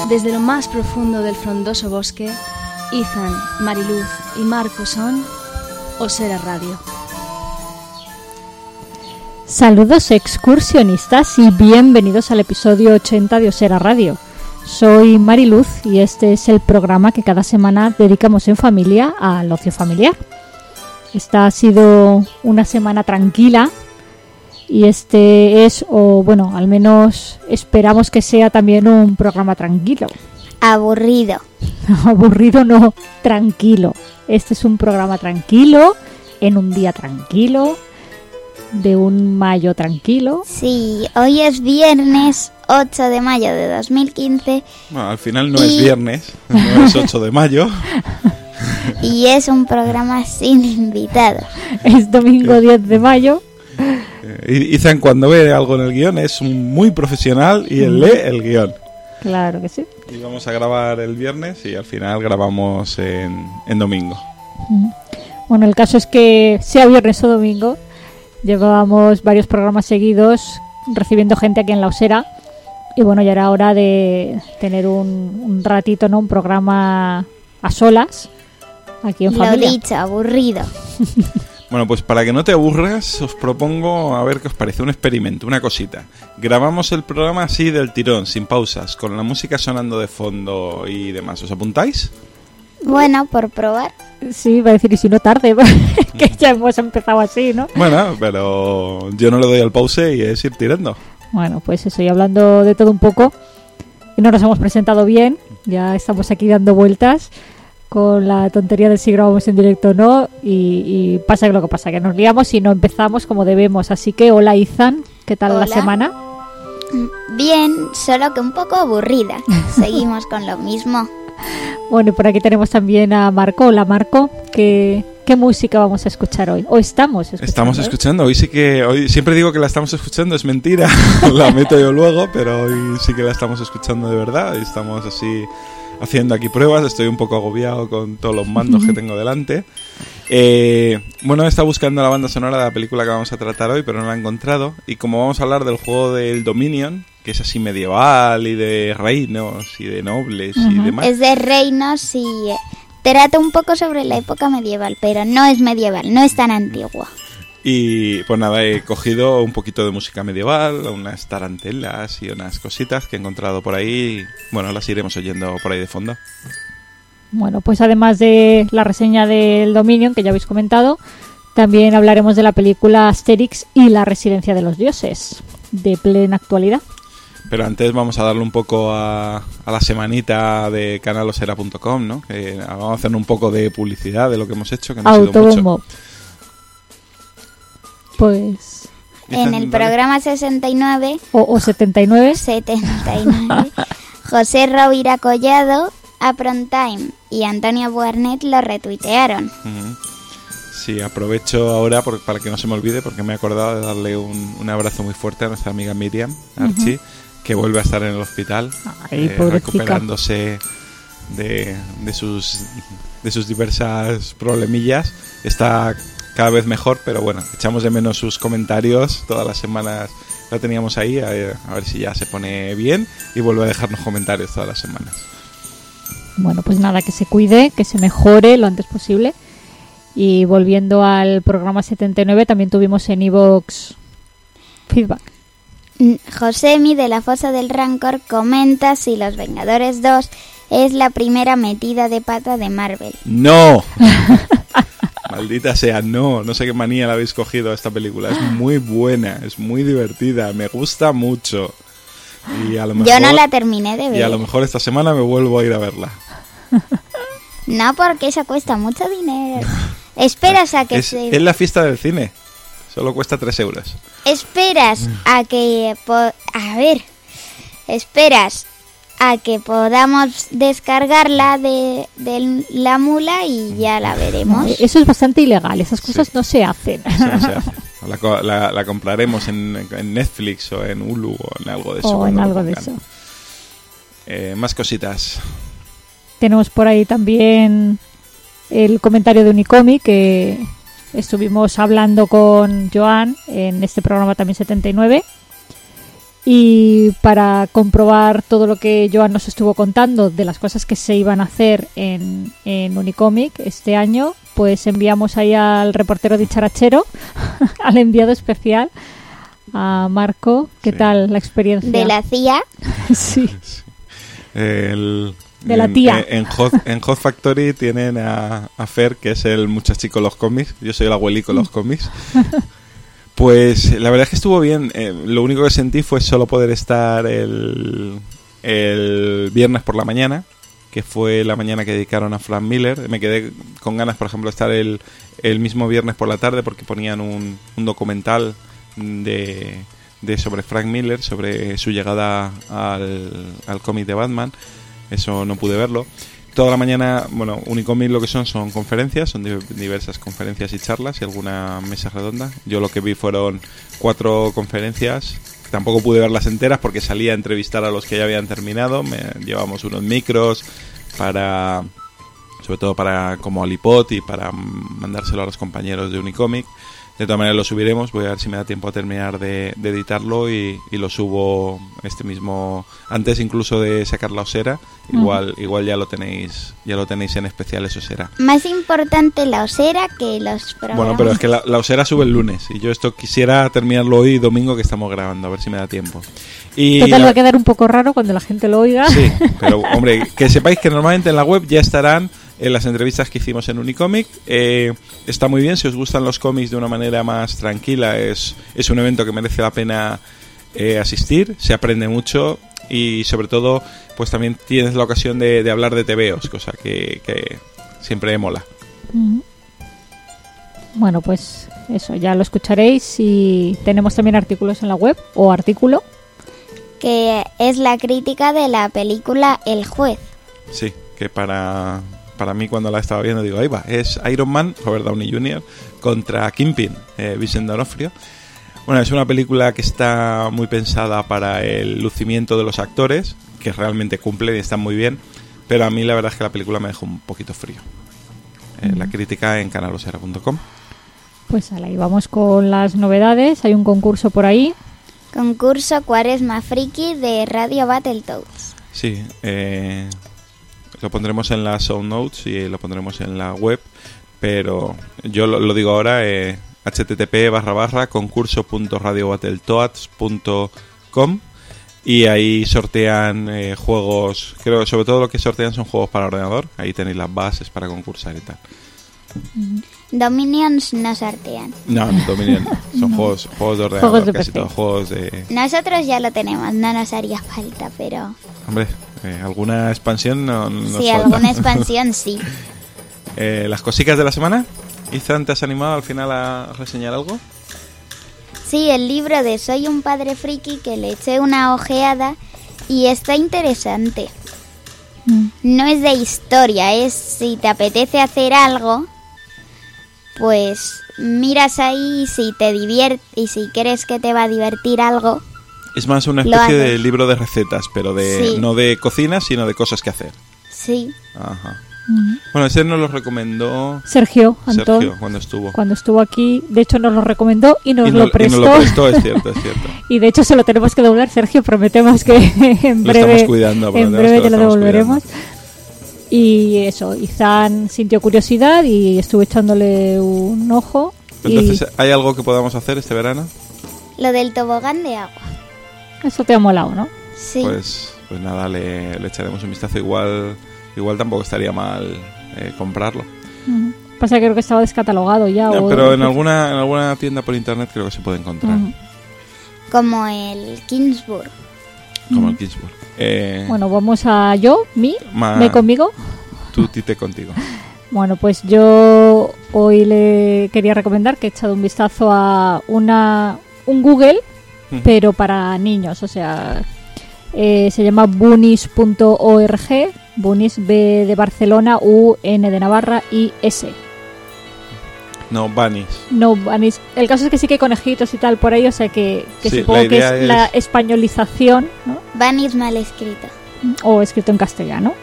Desde lo más profundo del frondoso bosque, Ethan, Mariluz y Marco son Osera Radio. Saludos excursionistas y bienvenidos al episodio 80 de Osera Radio. Soy Mariluz y este es el programa que cada semana dedicamos en familia al ocio familiar. Esta ha sido una semana tranquila y este es, o bueno, al menos esperamos que sea también un programa tranquilo. Aburrido. Aburrido no, tranquilo. Este es un programa tranquilo, en un día tranquilo, de un mayo tranquilo. Sí, hoy es viernes 8 de mayo de 2015. Bueno, al final no es viernes, no es 8 de mayo. Y es un programa sin invitados. Es domingo 10 de mayo. Ethan, cuando ve algo en el guión, es muy profesional y él lee el guión. Claro que sí. Y vamos a grabar el viernes y al final grabamos en domingo. Bueno, el caso es que sea viernes o domingo, llevábamos varios programas seguidos recibiendo gente aquí en la Osera. Y bueno, ya era hora de tener un ratito, ¿no? Un programa a solas aquí en familia. Lo dicho, aburrido. Bueno, pues para que no te aburras, os propongo, a ver qué os parece, un experimento, una cosita. Grabamos el programa así del tirón, sin pausas, con la música sonando de fondo y demás. ¿Os apuntáis? Bueno, por probar. Sí, va a decir, y si no tarde, que ya hemos empezado así, ¿no? Bueno, pero yo no le doy al pause y es ir tirando. Bueno, pues eso, y hablando de todo un poco, y no nos hemos presentado bien, ya estamos aquí dando vueltas con la tontería de si grabamos en directo o no, y pasa lo que pasa, que nos liamos y no empezamos como debemos. Así que, hola Ethan, ¿qué tal la semana? Bien, solo que un poco aburrida. Seguimos con lo mismo. Bueno, y por aquí tenemos también a Marco. Hola Marco, ¿qué música vamos a escuchar hoy? ¿O estamos escuchando? Estamos escuchando, hoy siempre digo que la estamos escuchando, es mentira, la meto yo luego, pero hoy sí que la estamos escuchando de verdad y estamos así haciendo aquí pruebas. Estoy un poco agobiado con todos los mandos que tengo delante. Bueno, he estado buscando la banda sonora de la película que vamos a tratar hoy, pero no la he encontrado. Y como vamos a hablar del juego del Dominion, que es así medieval y de reinos y de nobles y demás. Es de reinos y trata un poco sobre la época medieval, pero no es medieval, no es tan antigua. Y pues nada, he cogido un poquito de música medieval, unas tarantelas y unas cositas que he encontrado por ahí. Bueno, las iremos oyendo por ahí de fondo. Bueno, pues además de la reseña del Dominion, que ya habéis comentado, también hablaremos de la película Asterix y la residencia de los dioses, de plena actualidad. Pero antes vamos a darle un poco a la semanita de canalosera.com, ¿no? Vamos a hacer un poco de publicidad de lo que hemos hecho, que no ha sido mucho. Pues en el programa 69 o 79 José Rovira Collado, Apron Time y Antonio Buarnet lo retuitearon. Sí, aprovecho ahora para que no se me olvide, porque me he acordado de darle un abrazo muy fuerte a nuestra amiga Miriam Archie, que vuelve a estar en el hospital. Recuperándose de sus diversas problemillas. Está cada vez mejor, pero bueno, echamos de menos sus comentarios. Todas las semanas la teníamos ahí, a ver si ya se pone bien y vuelve a dejarnos comentarios todas las semanas. Bueno, pues nada, que se cuide, que se mejore lo antes posible. Y volviendo al programa 79, también tuvimos en iVoox feedback. Josemi de la Fosa del Rancor comenta si Los Vengadores 2 es la primera metida de pata de Marvel. ¡No! Maldita sea, no sé qué manía le habéis cogido a esta película. Es muy buena, es muy divertida, me gusta mucho. Y a lo mejor, yo no la terminé de ver. Y a lo mejor esta semana me vuelvo a ir a verla. No, porque eso cuesta mucho dinero. Esperas a que es la fiesta del cine. Solo cuesta 3 euros. Esperas a que... Esperas a que podamos descargarla de la mula y ya la veremos. Eso es bastante ilegal, esas cosas no se hacen. Sí, no se hacen. La compraremos en Netflix o en Hulu o en algo de eso. O en algo de eso. Más cositas. Tenemos por ahí también el comentario de Unicomi, que estuvimos hablando con Joan en este programa también 79. Y para comprobar todo lo que Joan nos estuvo contando de las cosas que se iban a hacer en Unicomic este año, pues enviamos ahí al reportero dicharachero, al enviado especial, a Marco. ¿Qué tal la experiencia? De la CIA. Sí. De la tía. En Hot Factory tienen a Fer, que es el muchachico de los cómics. Yo soy el abuelico de los cómics. Pues la verdad es que estuvo bien. Lo único que sentí fue solo poder estar el viernes por la mañana, que fue la mañana que dedicaron a Frank Miller. Me quedé con ganas, por ejemplo, de estar el mismo viernes por la tarde, porque ponían un documental sobre Frank Miller, sobre su llegada al cómic de Batman. Eso no pude verlo. Toda la mañana, bueno, Unicomic lo que son conferencias, son diversas conferencias y charlas y alguna mesa redonda. Yo lo que vi fueron 4 conferencias. Tampoco pude verlas enteras porque salía a entrevistar a los que ya habían terminado. Llevamos unos micros sobre todo para como Alipod y para mandárselo a los compañeros de Unicomic. De todas maneras lo subiremos, voy a ver si me da tiempo a terminar de editarlo y lo subo mismo, antes incluso de sacar la osera. Igual ya lo tenéis en especiales osera. Más importante la osera que los programas. Bueno, pero es que la osera sube el lunes y yo esto quisiera terminarlo hoy domingo que estamos grabando, a ver si me da tiempo. Y total, va a quedar un poco raro cuando la gente lo oiga. Sí, pero hombre, que sepáis que normalmente en la web ya estarán las entrevistas que hicimos en Unicomic. Está muy bien, si os gustan los cómics de una manera más tranquila, es un evento que merece la pena asistir, se aprende mucho y sobre todo pues también tienes la ocasión de hablar de TVOs, cosa que siempre mola. Bueno, pues eso, ya lo escucharéis y tenemos también artículos en la web, o artículo que es la crítica de la película El Juez. Sí, que para mí cuando la estaba viendo digo, ahí va, es Iron Man, Robert Downey Jr. contra Kingpin, Vincent D'Onofrio. Bueno, es una película que está muy pensada para el lucimiento de los actores, que realmente cumplen y están muy bien, pero a mí la verdad es que la película me dejó un poquito frío. La crítica en canalosera.com. Pues ahí vamos con las novedades, hay un concurso por ahí. Concurso Cuaresma Friki de Radio Battletoads. Sí, lo pondremos en las show notes y lo pondremos en la web, pero yo lo digo ahora, http://concurso.radiobattletoads.com, y ahí sortean juegos, creo que sobre todo lo que sortean son juegos para ordenador, ahí tenéis las bases para concursar y tal. Dominions no sortean. No, Dominion son juegos de ordenador, juegos de casi PC. todos juegos de... Nosotros ya lo tenemos, no nos haría falta, pero... Hombre, alguna expansión no sí, falta. alguna expansión sí. Las cositas de la semana. Ethan, ¿te has animado al final a reseñar algo? Sí, el libro de Soy un padre friki, que le eché una ojeada y está interesante. No es de historia, es si te apetece hacer algo, pues miras ahí si te divierte y si crees que te va a divertir algo. Es más una especie de libro de recetas, pero sí, no de cocina, sino de cosas que hacer. Sí. Ajá. Bueno, ese nos lo recomendó Sergio Antón cuando estuvo aquí. De hecho nos lo recomendó y nos lo prestó. Y nos lo prestó, es cierto. Y de hecho se lo tenemos que devolver, Sergio, prometemos que en breve te lo devolveremos. Y eso, Izan sintió curiosidad y estuve echándole un ojo. Entonces, ¿hay algo que podamos hacer este verano? Lo del tobogán de agua. Eso te ha molado, ¿no? Sí. Pues nada, le echaremos un vistazo. Igual tampoco estaría mal comprarlo. Pasa que creo que estaba descatalogado ya. No, pero en alguna tienda por internet creo que se puede encontrar. Como el Kingsburg. Bueno, vamos a me conmigo. Tú tite contigo. Bueno, pues yo hoy le quería recomendar que he echado un vistazo a un Google, pero para niños, o sea, se llama bunnies.org, Bunnies, B de Barcelona, U, N de Navarra y S. No, Bunnies. No, Bunnies. El caso es que sí que hay conejitos y tal por ahí, o sea que sí, supongo que es la españolización, ¿no? Bunnies mal escrito. O escrito en castellano.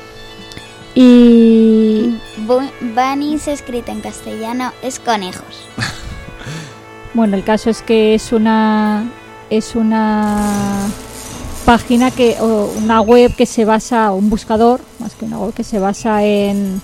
Y... Bunnies escrito en castellano es conejos. Bueno, el caso es que es una es una página o una web que se basa, un buscador, más que una web, que se basa en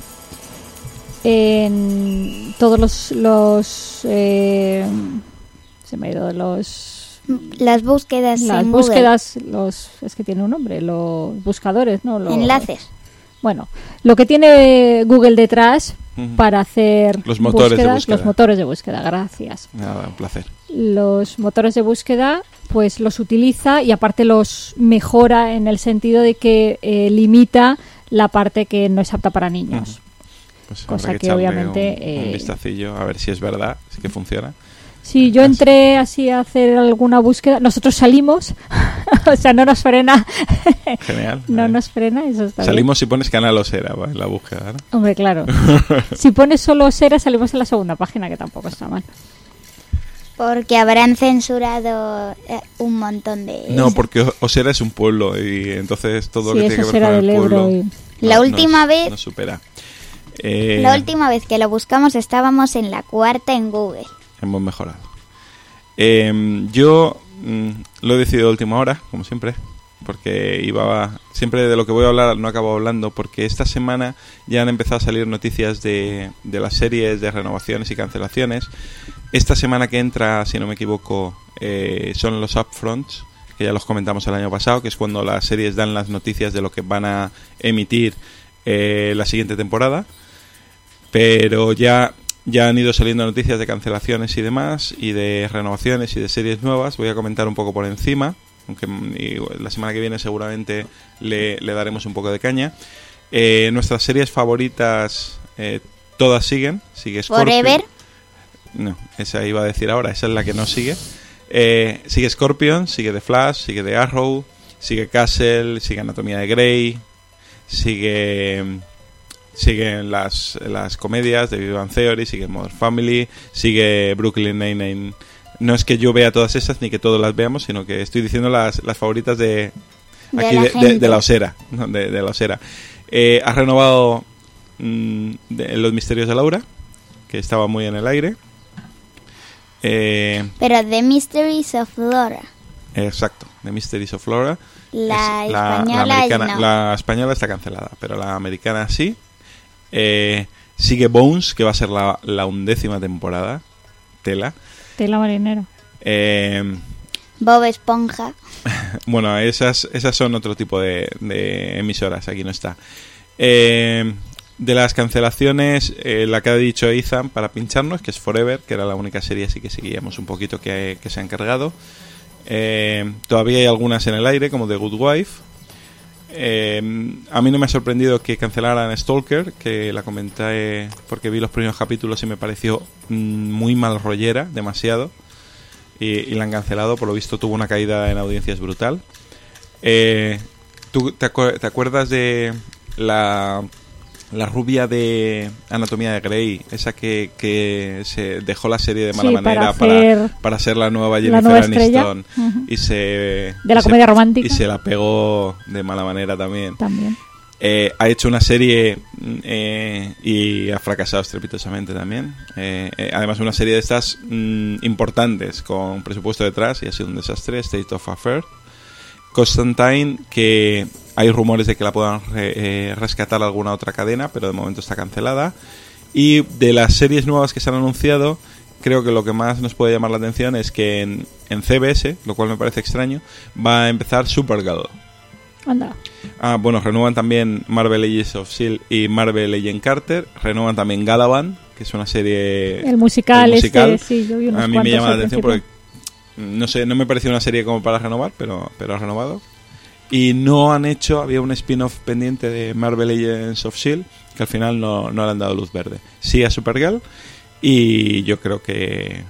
todos los se me ha ido las búsquedas en Google. Es que tiene un nombre, los buscadores, ¿no? Enlaces. Bueno, lo que tiene Google detrás para hacer los motores de búsqueda. Los motores de búsqueda, gracias. Nada, un placer. Los motores de búsqueda, pues los utiliza y aparte los mejora en el sentido de que limita la parte que no es apta para niños. Pues cosa que obviamente un vistacillo a ver si es verdad, si que funciona. Sí, yo entré así a hacer alguna búsqueda. Nosotros salimos, o sea, no nos frena. Genial. No nos frena, eso está Salimos bien. Si pones Canal Osera en la búsqueda, ¿no? Hombre, claro. Si pones solo Osera, salimos en la segunda página, que tampoco está mal. Porque habrán censurado un montón de... No, porque Osera es un pueblo y entonces todo lo que tiene que ver con el pueblo la última vez nos supera. La última vez que lo buscamos estábamos en la 4ª en Google. Hemos mejorado. Yo lo he decidido a última hora, como siempre, porque siempre de lo que voy a hablar no acabo hablando, porque esta semana ya han empezado a salir noticias de las series, de renovaciones y cancelaciones. Esta semana que entra, si no me equivoco, son los upfronts, que ya los comentamos el año pasado, que es cuando las series dan las noticias de lo que van a emitir la siguiente temporada. Pero ya han ido saliendo noticias de cancelaciones y demás, y de renovaciones y de series nuevas. Voy a comentar un poco por encima, aunque la semana que viene seguramente le daremos un poco de caña. Nuestras series favoritas todas siguen. Sigue Scorpion. ¿Forever? No, esa iba a decir ahora, esa es la que no sigue. Sigue Scorpion, sigue The Flash, sigue The Arrow, sigue Castle, sigue Anatomía de Grey, siguen las comedias de Big Bang Theory, sigue Modern Family, sigue Brooklyn Nine-Nine. No es que yo vea todas esas ni que todos las veamos, sino que estoy diciendo las favoritas de la Osera, ¿no? de la Osera. Ha renovado Los Misterios de Laura, que estaba muy en el aire. Pero The Mysteries of Laura. Exacto, The Mysteries of Laura. La española no. La española está cancelada, pero la americana sí. Sigue Bones, que va a ser la 11ª temporada. Tela marinero. Bob Esponja. Bueno, esas son otro tipo de emisoras. Aquí no está. De las cancelaciones, la que ha dicho Ethan para pincharnos, que es Forever, que era la única serie así que seguíamos un poquito que se ha encargado. Todavía hay algunas en el aire, como The Good Wife. A mí no me ha sorprendido que cancelaran Stalker, que la comenté porque vi los primeros capítulos y me pareció muy mal rollera, demasiado, y la han cancelado. Por lo visto tuvo una caída en audiencias brutal. ¿Tú te acuerdas de la rubia de Anatomía de Grey, esa que se dejó la serie de mala manera para ser la nueva Jennifer Aniston? Y de la comedia romántica, y se la pegó de mala manera también. Ha hecho una serie y ha fracasado estrepitosamente también. Además, una serie de estas importantes con presupuesto detrás, y ha sido un desastre. State of Affairs. Constantine, que hay rumores de que la puedan rescatar alguna otra cadena, pero de momento está cancelada. Y de las series nuevas que se han anunciado, creo que lo que más nos puede llamar la atención es que en CBS, lo cual me parece extraño, va a empezar Supergirl. Anda. Bueno, renuevan también Marvel Agents of S.H.I.E.L.D. y Marvel Agent Carter. Renuevan también Galavan, que es una serie... El musical. Sí, yo vi unos a mí me llama la atención principio. porque no sé, no me pareció una serie como para renovar, pero ha renovado. Y no han hecho, había un spin-off pendiente de Marvel Agents of S.H.I.E.L.D. que al final no le han dado luz verde. Sí a Supergirl, y yo creo que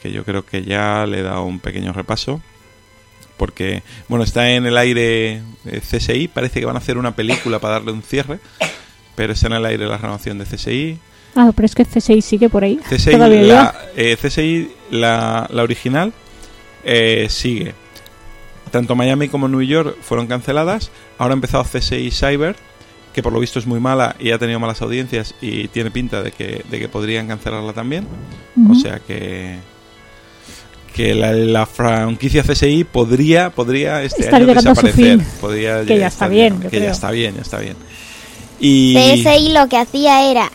ya le he dado un pequeño repaso, porque bueno, está en el aire CSI, parece que van a hacer una película para darle un cierre, pero está en el aire la renovación de CSI. Pero es que CSI sigue por ahí. CSI, la original, sigue. Tanto Miami como New York fueron canceladas. Ahora ha empezado CSI Cyber, que por lo visto es muy mala y ha tenido malas audiencias, y tiene pinta de que podrían cancelarla también. O sea que que la franquicia CSI podría este estar año llegando desaparecer. A su fin. Podría que ya está bien, yo creo. Ya está bien. Y CSI lo que hacía era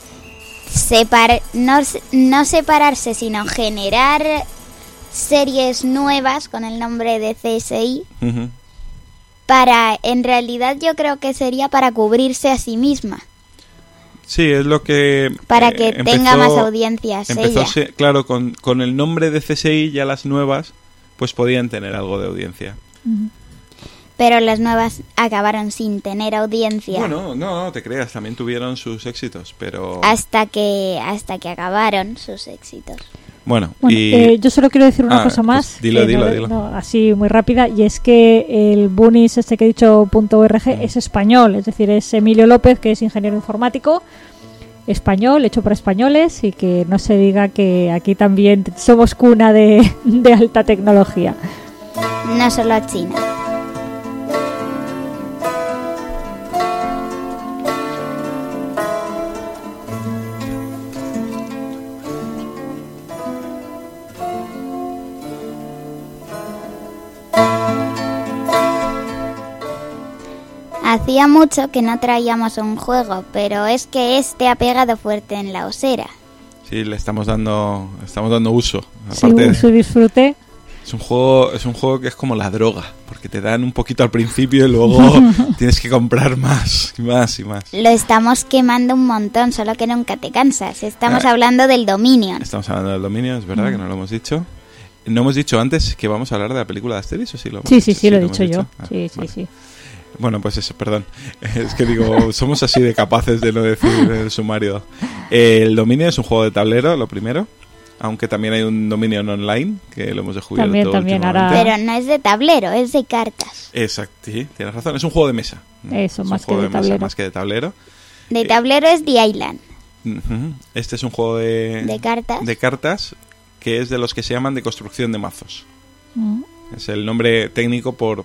no separarse, sino generar series nuevas con el nombre de CSI. Uh-huh. En realidad yo creo que sería para cubrirse a sí misma. Sí, es lo que... Para que tenga más audiencias ella. Claro, con el nombre de CSI ya las nuevas pues podían tener algo de audiencia. Uh-huh. Pero las nuevas acabaron sin tener audiencia. Bueno, no te creas, también tuvieron sus éxitos, pero... Hasta que acabaron sus éxitos. Bueno, yo solo quiero decir una cosa más. Pues dilo. No, así muy rápida, y es que el Bunis que he dicho .org es español, es decir, es Emilio López, que es ingeniero informático, español, hecho por españoles, y que no se diga que aquí también somos cuna de alta tecnología. No solo China. Hacía mucho que no traíamos un juego, pero es que este ha pegado fuerte en la osera. Sí, le estamos dando uso. Aparte uso y disfrute. Es un juego que es como la droga, porque te dan un poquito al principio y luego tienes que comprar más y más y más. Lo estamos quemando un montón, solo que nunca te cansas. Estamos hablando del Dominion. Estamos hablando del Dominion, es verdad que no lo hemos dicho. ¿No hemos dicho antes que vamos a hablar de la película de Asterix o sí lo hemos dicho? Sí, lo he dicho yo. Sí. Bueno, pues eso, perdón. Es que digo, somos así de capaces de no decir el sumario. El Dominion es un juego de tablero, lo primero. Aunque también hay un Dominion online, que lo hemos descubierto también ahora... Pero no es de tablero, es de cartas. Exacto, sí, tienes razón. Es un juego de mesa. Eso, más que de tablero. Mesa, más que de tablero. De tablero es The Island. Este es un juego de cartas. De cartas, que es de los que se llaman de construcción de mazos. Es el nombre técnico por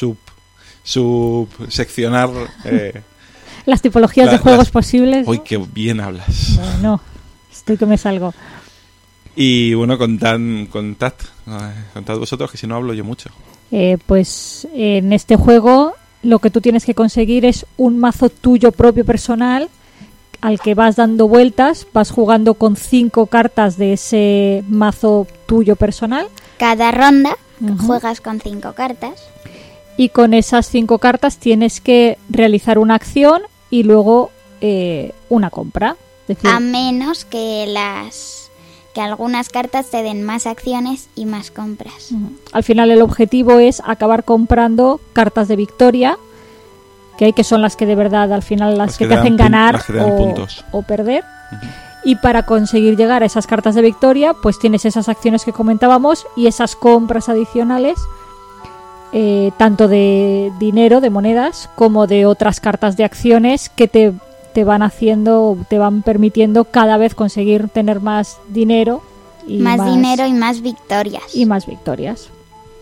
subseccionar las tipologías de juegos posibles. Uy, qué bien hablas. Bueno, estoy que me salgo. Y bueno, contad vosotros, que si no hablo yo mucho. Pues en este juego lo que tú tienes que conseguir es un mazo tuyo propio personal al que vas dando vueltas, vas jugando con 5 cartas de ese mazo tuyo personal. Cada ronda juegas con 5 cartas. Y con esas 5 cartas tienes que realizar una acción y luego una compra. Es decir, a menos que algunas cartas te den más acciones y más compras. Al final el objetivo es acabar comprando cartas de victoria, que son las que de verdad al final las que te hacen ganar o perder. Y para conseguir llegar a esas cartas de victoria, pues tienes esas acciones que comentábamos y esas compras adicionales, tanto de dinero, de monedas, como de otras cartas de acciones que te van permitiendo cada vez conseguir tener más dinero y más victorias. Y más victorias.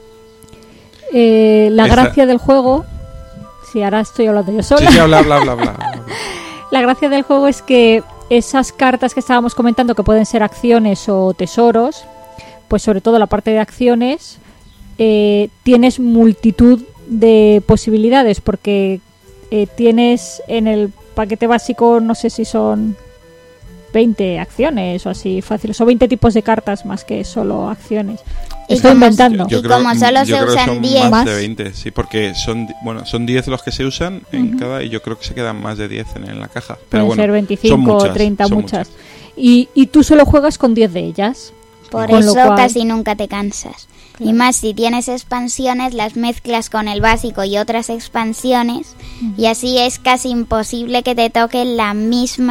Gracia del juego... Sí, ahora estoy hablando yo sola. Sí, bla. La gracia del juego es que esas cartas que estábamos comentando, que pueden ser acciones o tesoros, pues sobre todo la parte de acciones, tienes multitud de posibilidades, porque tienes en el paquete básico, no sé si son 20 acciones o así fáciles, o 20 tipos de cartas más que solo acciones. Estoy inventando. Y como solo se usan 10 más de 20, sí, porque son 10 los que se usan en cada, y yo creo que se quedan más de 10 en la caja. Pero pueden ser 25 o 30, muchas. Y tú solo juegas con 10 de ellas. Por eso casi nunca te cansas. Claro. Y más si tienes expansiones, las mezclas con el básico y otras expansiones, y así es casi imposible que te toque el mismo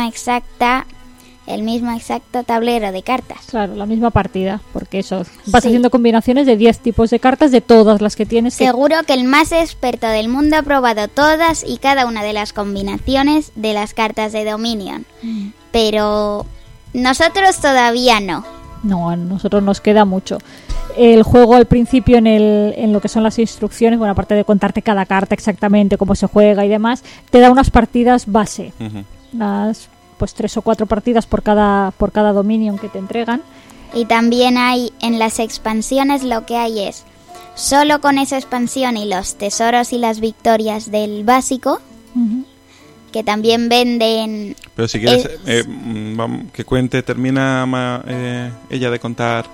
exacto tablero de cartas. Claro, la misma partida, porque vas haciendo combinaciones de 10 tipos de cartas de todas las que tienes. Seguro que el más experto del mundo ha probado todas y cada una de las combinaciones de las cartas de Dominion. Pero nosotros todavía no. No, a nosotros nos queda mucho. El juego al principio en lo que son las instrucciones, bueno, aparte de contarte cada carta exactamente cómo se juega y demás, te da unas partidas base. Unas 3 o 4 partidas por cada Dominion que te entregan. Y también hay en las expansiones, lo que hay es solo con esa expansión y los tesoros y las victorias del básico, que también venden. Pero si quieres que cuente, termina ella de contar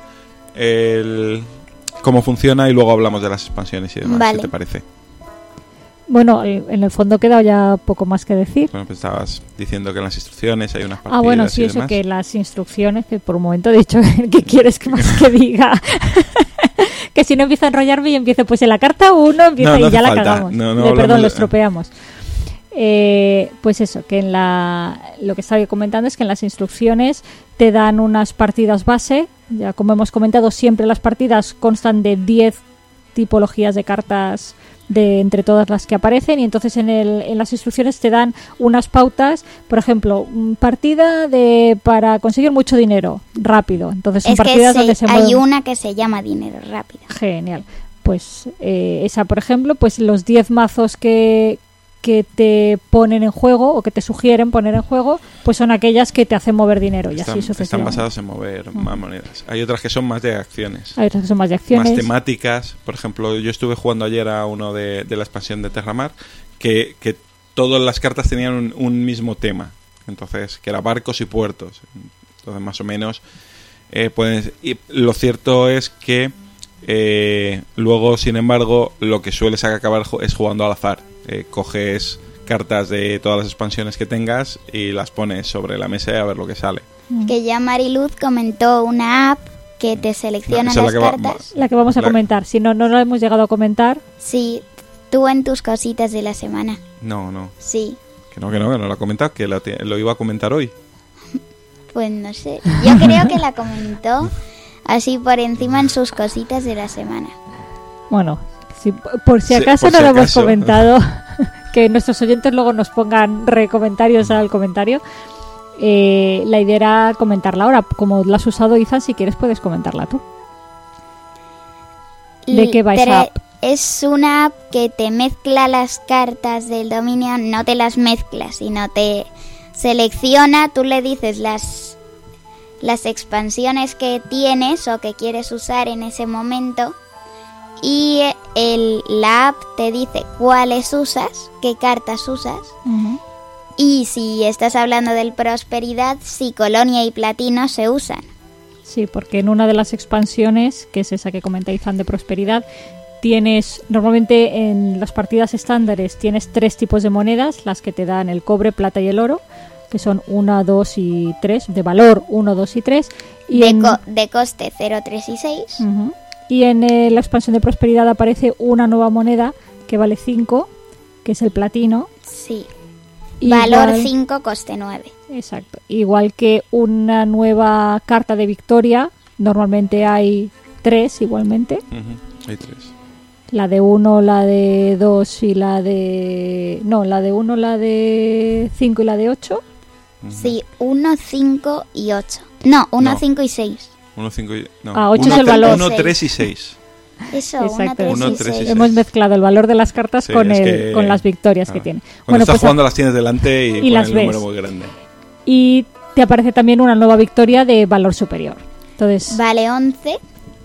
cómo funciona y luego hablamos de las expansiones y demás. Vale. ¿Qué te parece? Bueno, en el fondo queda ya poco más que decir. Bueno, pues estabas diciendo que en las instrucciones hay unas partidas. Ah, bueno, sí, y eso demás. que las instrucciones, que por un momento he dicho, ¿qué quieres que más que diga? Que si no empiezo a enrollarme y empiezo pues en la carta 1, empieza y ya la cagamos. Perdón, lo estropeamos. Pues eso, que lo que estaba comentando es que en las instrucciones te dan unas partidas base. Ya como hemos comentado, siempre las partidas constan de 10 tipologías de cartas entre todas las que aparecen, y entonces en las instrucciones te dan unas pautas, por ejemplo, partida para conseguir mucho dinero rápido. Entonces son partidas donde hay una que se llama dinero rápido. Genial. Pues esa, por ejemplo, pues los 10 mazos que te ponen en juego o que te sugieren poner en juego, pues son aquellas que te hacen mover dinero y así sucesivamente. Están basadas en mover más monedas. Hay otras que son más de acciones. Hay otras que son más de acciones. Más temáticas. Por ejemplo, yo estuve jugando ayer a uno de la expansión de Terramar que todas las cartas tenían un mismo tema. Entonces, que era barcos y puertos. Entonces, más o menos, y lo cierto es que luego, sin embargo, lo que sueles acabar es jugando al azar. Coges cartas de todas las expansiones que tengas y las pones sobre la mesa y a ver lo que sale. Que ya Mariluz comentó una app que te selecciona las cartas. La que vamos a comentar. Si no la hemos llegado a comentar. Sí, tú en tus cositas de la semana. No. Sí. Que no la he comentado, que lo iba a comentar hoy. Pues no sé. Yo creo que la comentó así por encima en sus cositas de la semana. Bueno, por si acaso no lo hemos comentado, que nuestros oyentes luego nos pongan comentarios al comentario. La idea era comentarla ahora. Como la has usado, Izan, si quieres puedes comentarla tú. ¿De qué va esa app? Es una app que te mezcla las cartas del dominio, no te las mezcla, sino te selecciona, tú le dices las expansiones que tienes o que quieres usar en ese momento, y la app te dice cuáles usas, qué cartas usas. Y si estás hablando del prosperidad, si colonia y platino se usan. Sí, porque en una de las expansiones, que es esa que comenta Izan de prosperidad, normalmente en las partidas estándares tienes 3 tipos de monedas, las que te dan el cobre, plata y el oro, que son 1, 2 y 3, de valor 1, 2 y 3. Y de coste 0, 3 y 6. Y en la expansión de prosperidad aparece una nueva moneda que vale 5, que es el platino. Sí. Valor 5, coste 9. Exacto. Igual que una nueva carta de victoria, normalmente hay 3 igualmente. Hay 3. La de 1, la de 2 y la de... No, la de 1, la de 5 y la de 8. Sí, 1, 5 y 8. No, 1, 5 y 6. 1, 5 y... No. 8 es el valor. 1, 3 y 6. Eso, 1, 3 y 6. Hemos mezclado el valor de las cartas con las victorias que tiene. Cuando estás jugando las tienes delante y las el número muy grande. Y te aparece también una nueva victoria de valor superior. Entonces vale 11.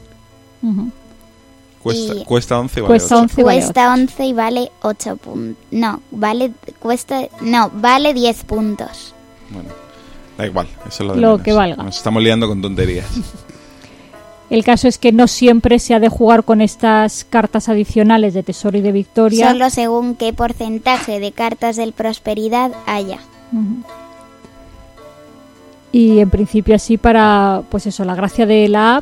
Cuesta 11 y vale 8. Cuesta 11 y vale 8 puntos. Vale 10 puntos. Bueno, da igual, eso es lo menos. Que valga. Nos estamos liando con tonterías. El caso es que no siempre se ha de jugar con estas cartas adicionales de tesoro y de victoria. Solo según qué porcentaje de cartas del prosperidad haya. Y en principio así para, pues eso, la gracia de la app...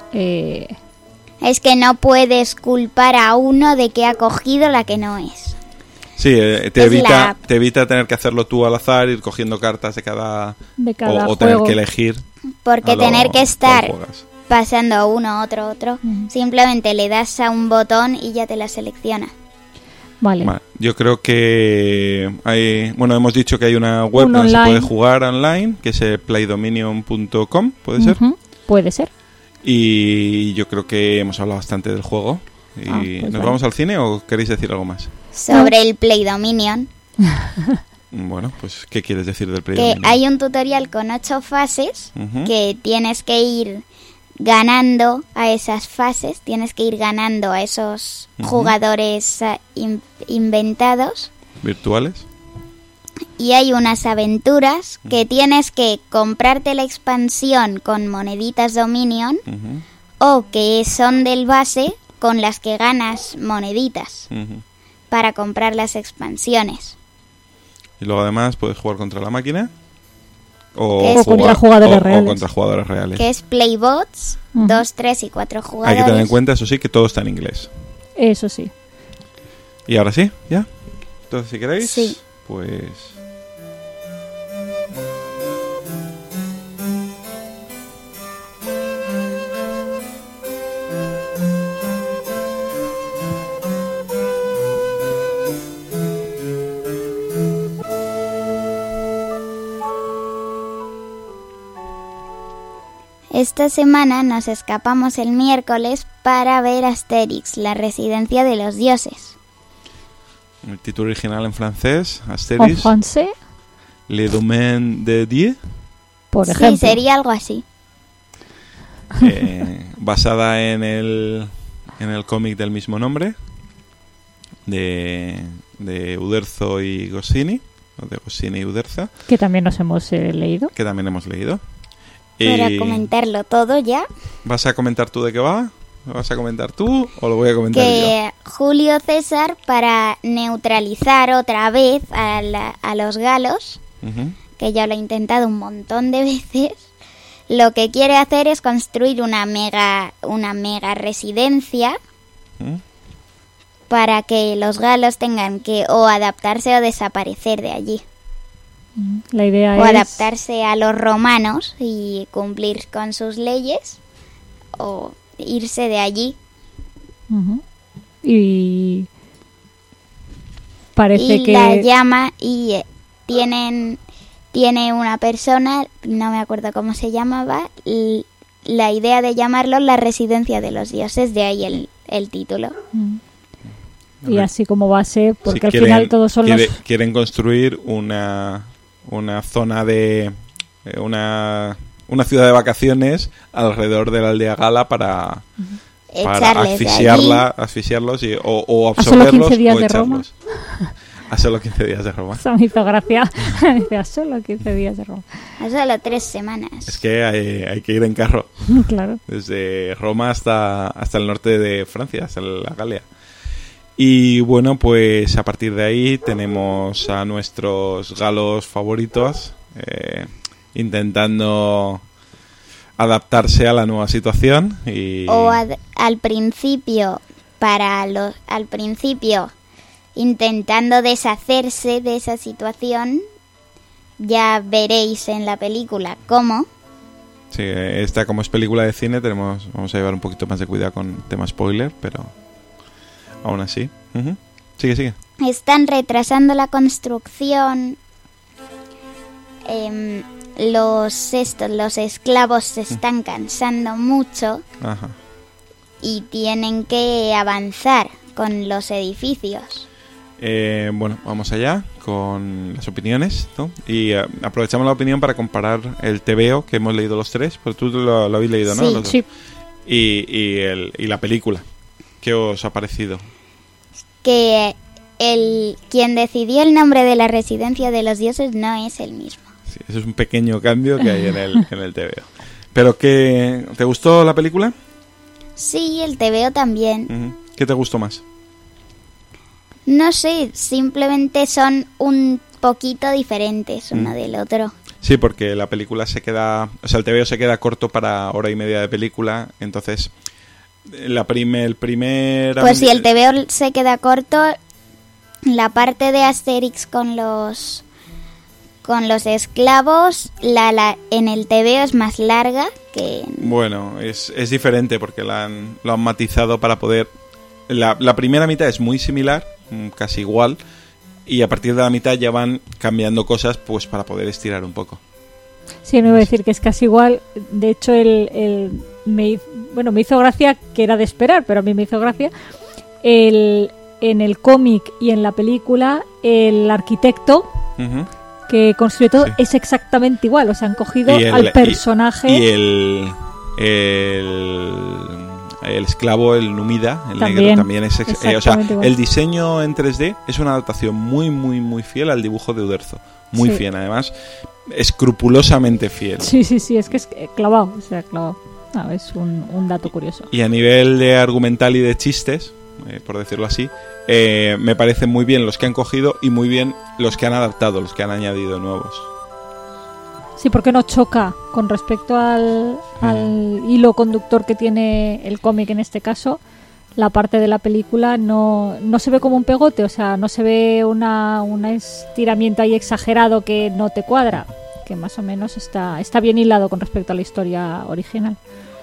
es que no puedes culpar a uno de que ha cogido la que no es. Sí, te evita tener que hacerlo tú al azar, ir cogiendo cartas de cada o tener que elegir. Porque tener que estar pasando uno, otro, simplemente le das a un botón y ya te la selecciona. Vale. Yo creo que hemos dicho que hay una web donde se puede jugar online, que es playdominion.com, ¿puede ser? Puede ser. Y yo creo que hemos hablado bastante del juego. ¿Nos vamos al cine o queréis decir algo más? Sobre el Play Dominion. Bueno, pues ¿qué quieres decir del Play Dominion? Que hay un tutorial con 8 fases que tienes que ir ganando a esas fases, tienes que ir ganando a esos jugadores inventados. ¿Virtuales? Y hay unas aventuras que tienes que comprarte la expansión con moneditas Dominion o que son del base con las que ganas moneditas para comprar las expansiones. Y luego además puedes jugar contra la máquina o contra jugadores reales. Que es Playbots, 2, 3 y 4 jugadores. Hay que tener en cuenta, eso sí, que todo está en inglés. Eso sí. ¿Y ahora sí? ¿Ya? Entonces, si queréis, sí. Pues... Esta semana nos escapamos el miércoles para ver Astérix, la residencia de los dioses. El título original en francés, Astérix, en francés, Le Domaine de Dieu, por ejemplo. Sí, sería algo así. Basada en el cómic del mismo nombre, de Uderzo y Goscinny, o de Goscinny y Uderzo. Que también nos hemos leído. Que también hemos leído. Para comentarlo todo ya. ¿Vas a comentar tú de qué va? ¿Lo vas a comentar tú o lo voy a comentar yo? Julio César, para neutralizar otra vez a los galos, que ya lo ha intentado un montón de veces, lo que quiere hacer es construir una mega residencia para que los galos tengan que o adaptarse o desaparecer de allí. La idea o adaptarse a los romanos y cumplir con sus leyes o irse de allí. Y parece y que la llama y tiene una persona, no me acuerdo cómo se llamaba, la idea de llamarlo la residencia de los dioses, de ahí el título. Y así como base, porque al final todos son quieren construir una zona de una ciudad de vacaciones alrededor de la aldea gala para asfixiarlos o absorberlos o echarlos. A solo 15 días de Roma. Eso me hizo gracia. A solo 15 días de Roma. A solo 3 semanas. Es que hay que ir en carro. Claro. Desde Roma hasta el norte de Francia, hasta la Galia. Y bueno, pues a partir de ahí tenemos a nuestros galos favoritos intentando adaptarse a la nueva situación al principio intentando deshacerse de esa situación. Ya veréis en la película cómo. Sí, esta como es película de cine vamos a llevar un poquito más de cuidado con tema spoiler, pero aún así. Sigue. Están retrasando la construcción. Los esclavos se están cansando mucho. Ajá. Y tienen que avanzar con los edificios. Bueno, vamos allá con las opiniones, ¿no? Y aprovechamos la opinión para comparar el TVO que hemos leído los tres, porque tú lo habéis leído, ¿no? Sí. Y la película. ¿Qué os ha parecido? Que quien decidió el nombre de la residencia de los dioses no es el mismo. Sí, eso es un pequeño cambio que hay en el TVO. ¿Pero te gustó la película? Sí, el TVO también. ¿Qué te gustó más? No sé, simplemente son un poquito diferentes uno del otro. Sí, porque la película el TVO se queda corto para hora y media de película, entonces el primer... Pues si el TVO se queda corto, la parte de Asterix con los esclavos, en el TVO es más larga que... Bueno, es diferente porque lo han matizado para poder... La primera mitad es muy similar, casi igual, y a partir de la mitad ya van cambiando cosas pues para poder estirar un poco. Sí, no iba a decir que es casi igual. De hecho, me hizo gracia, que era de esperar, pero a mí me hizo gracia. En el cómic y en la película, el arquitecto que construye todo es exactamente igual. O sea, han cogido al personaje. el esclavo, el Numida, el negro, también es... o sea, el diseño en 3D es una adaptación muy, muy, muy fiel al dibujo de Uderzo. Muy fiel, además, escrupulosamente fiel. Sí, es que es clavado, o sea, clavado. No, es un dato curioso. Y a nivel de argumental y de chistes, por decirlo así, me parecen muy bien los que han cogido y muy bien los que han adaptado, los que han añadido nuevos. Sí, porque no choca con respecto al hilo conductor que tiene el cómic en este caso. La parte de la película no se ve como un pegote, o sea, no se ve un estiramiento ahí exagerado que no te cuadra, que más o menos está bien hilado con respecto a la historia original.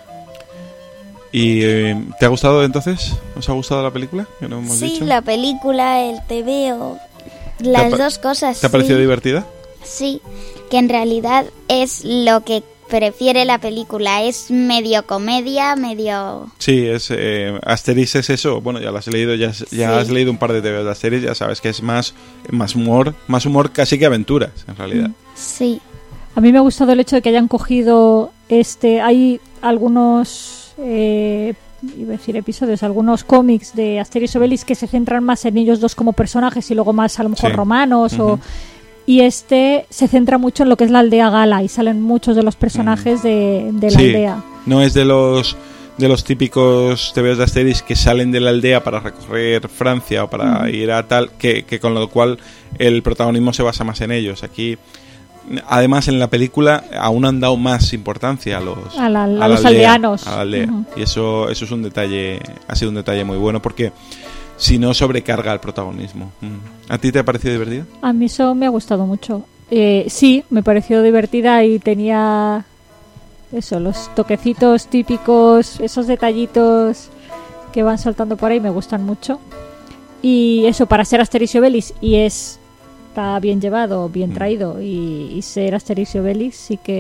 ¿Y te ha gustado entonces? ¿Os ha gustado la película? Que no hemos dicho. La película, el TVO, las dos cosas. ¿Te ha parecido divertida? Sí, que en realidad es lo que prefiere la película, es medio comedia, medio... Sí, es Asterix es eso, bueno, ya lo has leído, ya has leído un par de TVOs de Asterix, ya sabes que es más humor casi que aventuras, en realidad. Sí. A mí me ha gustado el hecho de que hayan cogido hay algunos iba a decir episodios, algunos cómics de Asterix y Obelix que se centran más en ellos dos como personajes y luego más a lo mejor romanos y se centra mucho en lo que es la aldea gala y salen muchos de los personajes de la aldea. No es de los típicos TVOs de Asterix que salen de la aldea para recorrer Francia o para ir a tal, que con lo cual el protagonismo se basa más en ellos. Aquí, además, en la película aún han dado más importancia a los aldeanos. A la aldea. Y eso es un detalle, ha sido un detalle muy bueno porque si no sobrecarga el protagonismo. ¿A ti te ha parecido divertida? A mí eso me ha gustado mucho. Sí, me pareció divertida y tenía los toquecitos típicos, esos detallitos que van saltando por ahí me gustan mucho. Y eso, para ser Asterix y Obelix, y está bien llevado, bien traído, y ser Asterix y Obelix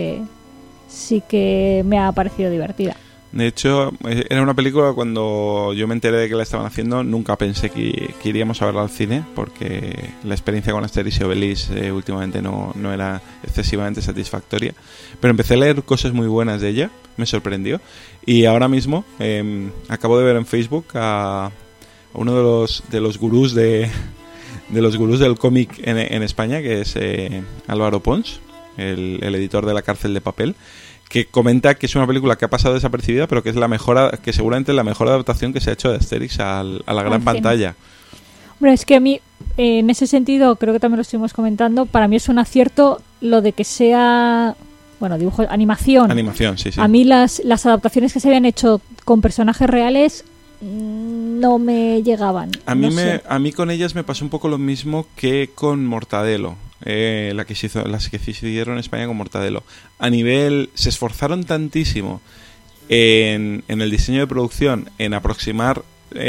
sí que me ha parecido divertida. De hecho, era una película cuando yo me enteré de que la estaban haciendo, nunca pensé que iríamos a verla al cine, porque la experiencia con Asterix y Obelix últimamente no era excesivamente satisfactoria. Pero empecé a leer cosas muy buenas de ella, me sorprendió. Y ahora mismo acabo de ver en Facebook a uno de los gurús de los gurús del cómic en España, que es Álvaro Pons, el editor de La cárcel de papel, que comenta que es una película que ha pasado desapercibida, pero que es que seguramente es la mejor adaptación que se ha hecho de Asterix a la gran pantalla. Hombre, es que a mí, en ese sentido, creo que también lo estuvimos comentando, para mí es un acierto lo de que sea, dibujo, animación. Animación, sí. A mí las adaptaciones que se habían hecho con personajes reales no me llegaban. A mí con ellas me pasó un poco lo mismo que con Mortadelo. Las que se hicieron en España con Mortadelo. A nivel, se esforzaron tantísimo en el diseño de producción, en aproximar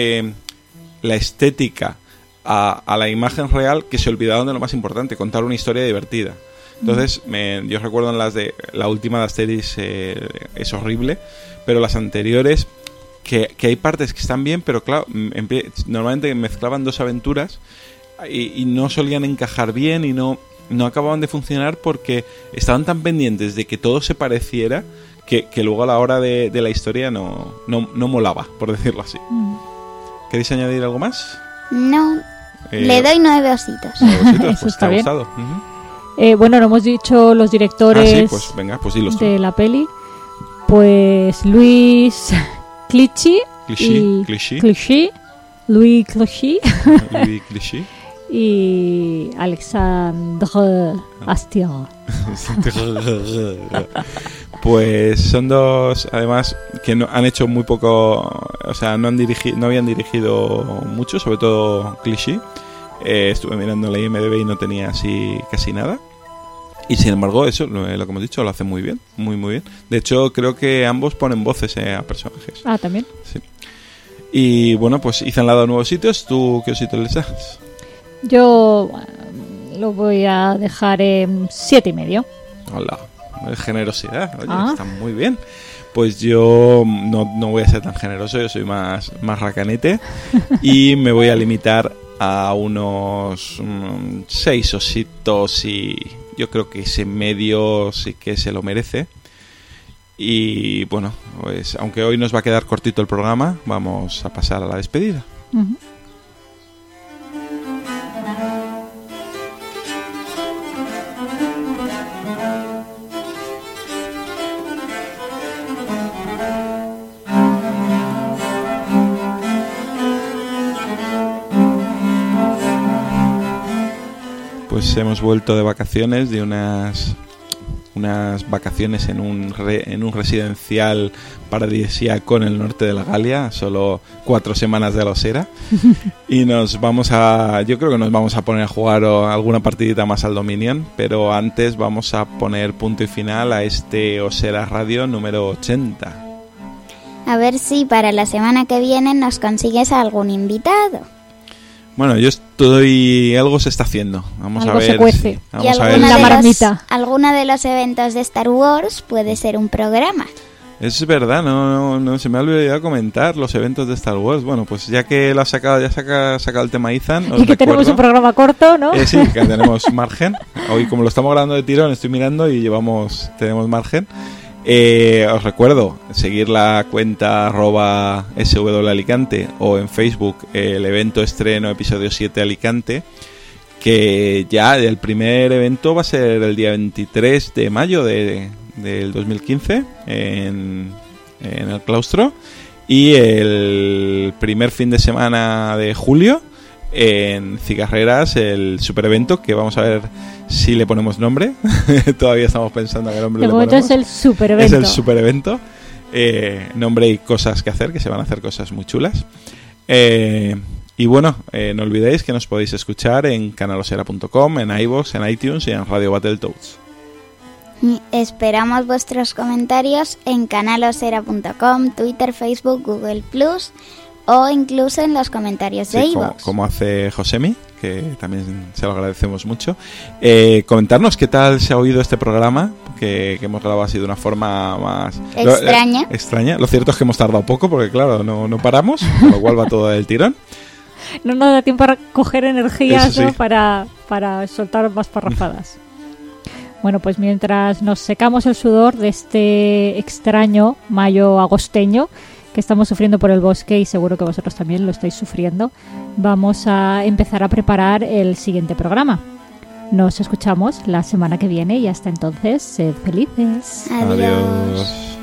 la estética a la imagen real, que se olvidaron de lo más importante, contar una historia divertida. Entonces, yo recuerdo en la última de Asterix es horrible, pero las anteriores que hay partes que están bien, pero claro, normalmente mezclaban dos aventuras y no solían encajar bien y no acababan de funcionar porque estaban tan pendientes de que todo se pareciera que luego a la hora de la historia no molaba, por decirlo así. ¿Queréis añadir algo más? No, le doy 9 ositos. Eso pues está te ha bien. gustado. No hemos dicho los directores pues venga, pues dilos tú. de la peli. Pues Luis Clichy, Louis Clichy y Alexandre Astier. Pues son dos, además, que han hecho muy poco, o sea, no habían dirigido mucho, sobre todo Clichy. Estuve mirando la IMDb y no tenía así casi nada. Y sin embargo, eso, lo que hemos dicho, lo hacen muy bien, muy muy bien. De hecho, creo que ambos ponen voces a personajes. Ah, ¿también? Sí. Y bueno, pues Izan le ha dado nuevos sitios. ¿Tú qué sitios les das? Yo lo voy a dejar en 7,5. Hola, generosidad. Oye, está muy bien. Pues yo no voy a ser tan generoso, yo soy más racanete y me voy a limitar a unos 6 ositos y yo creo que ese medio sí que se lo merece. Y bueno, pues aunque hoy nos va a quedar cortito el programa, vamos a pasar a la despedida. Uh-huh. Pues hemos vuelto de vacaciones, de unas vacaciones en un residencial paradisíaco en el norte de la Galia, solo 4 semanas de la Osera. Y yo creo que nos vamos a poner a jugar alguna partidita más al Dominion, pero antes vamos a poner punto y final a este Osera Radio número 80. A ver si para la semana que viene nos consigues algún invitado. Bueno, algo se está haciendo. Vamos algo a ver. Se cuece. Vamos y a ver. La marmita. Alguno de los eventos de Star Wars puede ser un programa. Es verdad, no se me ha olvidado comentar los eventos de Star Wars. Bueno, pues ya que lo ha sacado, sacado el tema Ethan. Y que tenemos un programa corto, ¿no? Sí, que tenemos margen. Hoy, como lo estamos grabando de tirón, estoy mirando y tenemos margen. Os recuerdo seguir la cuenta @SW_Alicante o en Facebook el evento estreno episodio 7 Alicante, que ya el primer evento va a ser el día 23 de mayo del 2015 en el claustro, y el primer fin de semana de julio en Cigarreras, el super evento, que vamos a ver si le ponemos nombre. Todavía estamos pensando en qué nombre le ponemos. Es el super evento. Es el super evento. Nombre y cosas que hacer, que se van a hacer cosas muy chulas. Y bueno, no olvidéis que nos podéis escuchar en canalosera.com, en iVoox, en iTunes y en Radio Battletoads. Esperamos vuestros comentarios en canalosera.com, Twitter, Facebook, Google+, o incluso en los comentarios de iVoox. Como hace Josemi, que también se lo agradecemos mucho. Comentarnos qué tal se ha oído este programa, que hemos grabado así de una forma más extraña. Lo cierto es que hemos tardado poco, porque claro, no paramos, con lo cual va todo del tirón. No nos da tiempo a coger energías, sí, ¿no? para soltar más parrafadas. Bueno, pues mientras nos secamos el sudor de este extraño mayo agosteño que estamos sufriendo por el bosque, y seguro que vosotros también lo estáis sufriendo, vamos a empezar a preparar el siguiente programa. Nos escuchamos la semana que viene y hasta entonces, sed felices. Adiós.